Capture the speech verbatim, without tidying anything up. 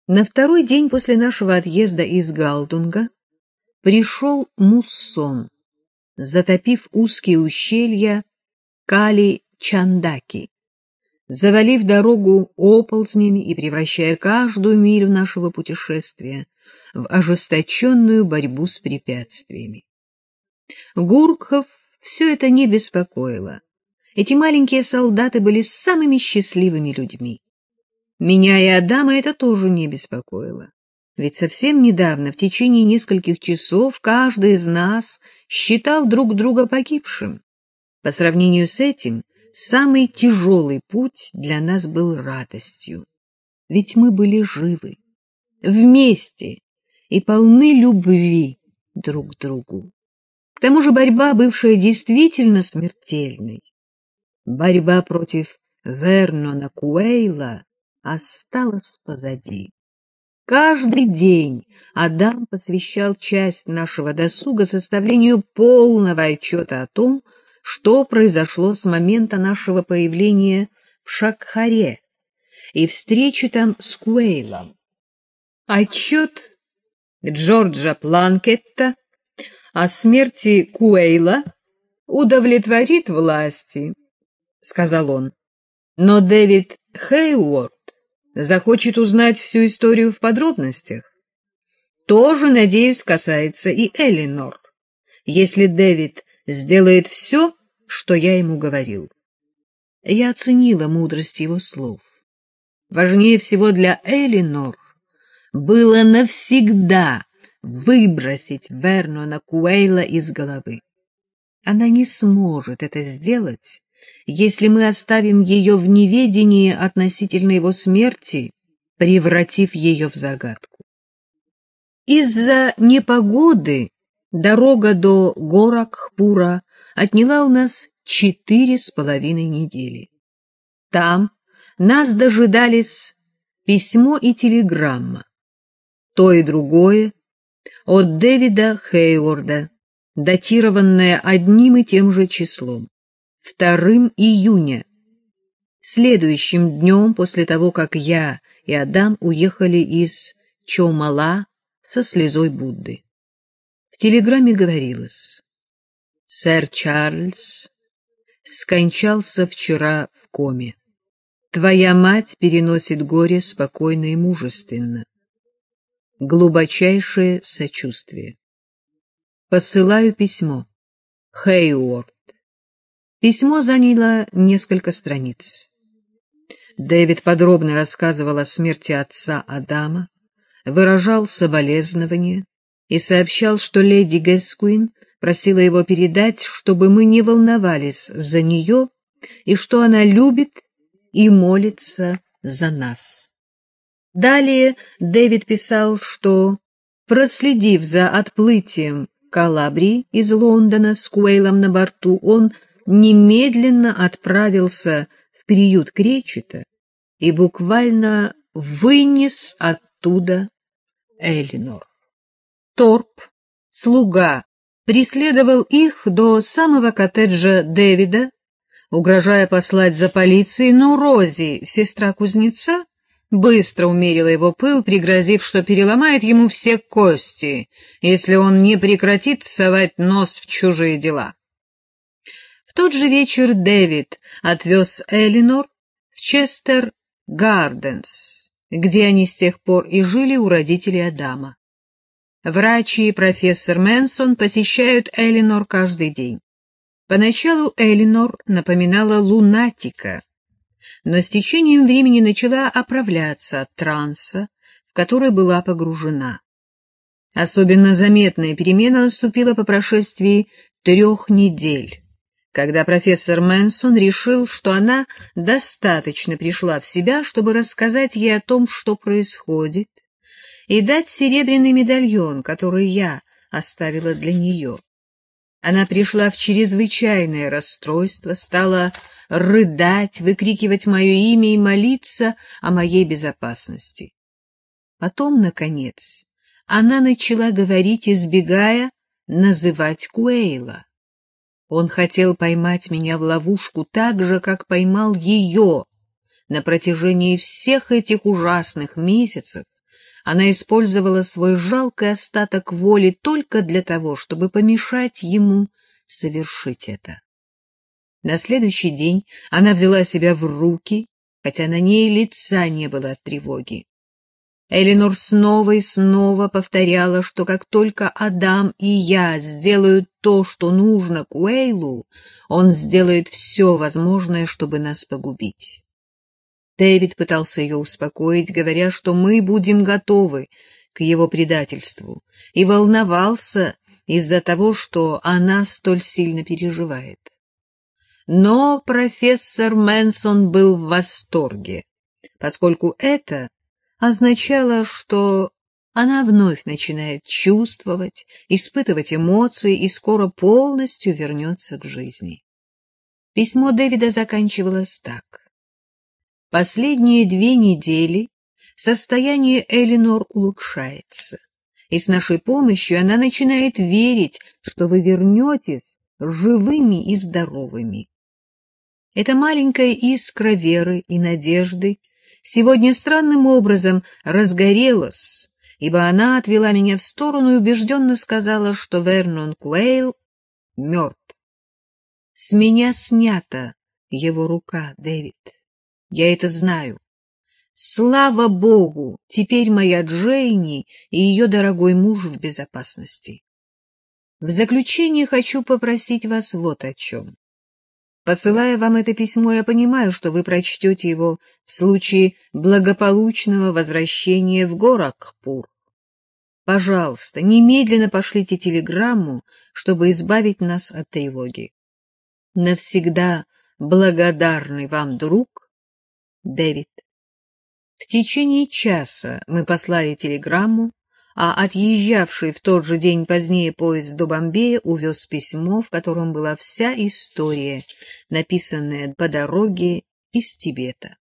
На второй день после нашего отъезда из Галдунга пришел муссон, затопив узкие ущелья Кали-Чандаки, завалив дорогу оползнями и превращая каждую милю нашего путешествия в ожесточенную борьбу с препятствиями. Гуркхов все это не беспокоило. Эти маленькие солдаты были самыми счастливыми людьми. Меня и Адама это тоже не беспокоило. Ведь совсем недавно, в течение нескольких часов, каждый из нас считал друг друга погибшим. По сравнению с этим, самый тяжелый путь для нас был радостью. Ведь мы были живы, вместе и полны любви друг к другу. К тому же борьба, бывшая действительно смертельной, борьба против Вернона Куэйла, осталась позади. Каждый день Адам посвящал часть нашего досуга составлению полного отчета о том, что произошло с момента нашего появления в Шакхаре и встречи там с Куэйлом. Отчет Джорджа Планкетта о смерти Куэйла удовлетворит власти, — сказал он. Но Дэвид Хейворд захочет узнать всю историю в подробностях. Тоже, надеюсь, касается и Элинор, если Дэвид сделает все, что я ему говорил. Я оценила мудрость его слов. Важнее всего для Элинор было навсегда выбросить Вернона Куэйла из головы. Она не сможет это сделать, если мы оставим ее в неведении относительно его смерти, превратив ее в загадку. Из-за непогоды дорога до Горакхпура отняла у нас четыре с половиной недели. Там нас дожидались письмо и телеграмма, то и другое от Дэвида Хейворда, датированное одним и тем же числом. второго июня, следующим днем после того, как я и Адам уехали из Чомала со слезой Будды. В телеграмме говорилось: «Сэр Чарльз скончался вчера в коме. Твоя мать переносит горе спокойно и мужественно. Глубочайшее сочувствие. Посылаю письмо. Хейворд». Письмо заняло несколько страниц. Дэвид подробно рассказывал о смерти отца Адама, выражал соболезнования и сообщал, что леди Гэскуин просила его передать, чтобы мы не волновались за нее и что она любит и молится за нас. Далее Дэвид писал, что, проследив за отплытием Калабрии из Лондона с Куэйлом на борту, он немедленно отправился в приют Кречета и буквально вынес оттуда Элинор. Торп, слуга, преследовал их до самого коттеджа Дэвида, угрожая послать за полицией, но Рози, сестра кузнеца, быстро умерила его пыл, пригрозив, что переломает ему все кости, если он не прекратит совать нос в чужие дела. В тот же вечер Дэвид отвез Элинор в Честер-Гарденс, где они с тех пор и жили у родителей Адама. Врачи и профессор Мэнсон посещают Элинор каждый день. Поначалу Элинор напоминала лунатика, но с течением времени начала оправляться от транса, в который была погружена. Особенно заметная перемена наступила по прошествии трех недель, когда профессор Мэнсон решил, что она достаточно пришла в себя, чтобы рассказать ей о том, что происходит, и дать серебряный медальон, который я оставила для нее. Она пришла в чрезвычайное расстройство, стала рыдать, выкрикивать мое имя и молиться о моей безопасности. Потом, наконец, она начала говорить, избегая называть Куэйла. Он хотел поймать меня в ловушку так же, как поймал ее на протяжении всех этих ужасных месяцев, она использовала свой жалкий остаток воли только для того, чтобы помешать ему совершить это. На следующий день она взяла себя в руки, хотя на ней лица не было от тревоги. Элинор снова и снова повторяла, что как только Адам и я сделают то, что нужно Куэйлу, он сделает все возможное, чтобы нас погубить. Дэвид пытался ее успокоить, говоря, что мы будем готовы к его предательству, и волновался из-за того, что она столь сильно переживает. Но профессор Мэнсон был в восторге, поскольку это означало, что она вновь начинает чувствовать, испытывать эмоции и скоро полностью вернется к жизни. Письмо Дэвида заканчивалось так. Последние две недели состояние Элинор улучшается, и с нашей помощью она начинает верить, что вы вернетесь живыми и здоровыми. Эта маленькая искра веры и надежды сегодня странным образом разгорелась, ибо она отвела меня в сторону и убежденно сказала, что Вернон Куэйл мертв. С меня снята его рука, Дэвид. Я это знаю. Слава Богу, теперь моя Джейни и ее дорогой муж в безопасности. В заключение хочу попросить вас вот о чем. Посылая вам это письмо, я понимаю, что вы прочтете его в случае благополучного возвращения в Горакхпур. Пожалуйста, немедленно пошлите телеграмму, чтобы избавить нас от тревоги. Навсегда благодарный вам друг Дэвид. В течение часа мы послали телеграмму, а отъезжавший в тот же день позднее поезд до Бомбея увез письмо, в котором была вся история, написанная по дороге из Тибета.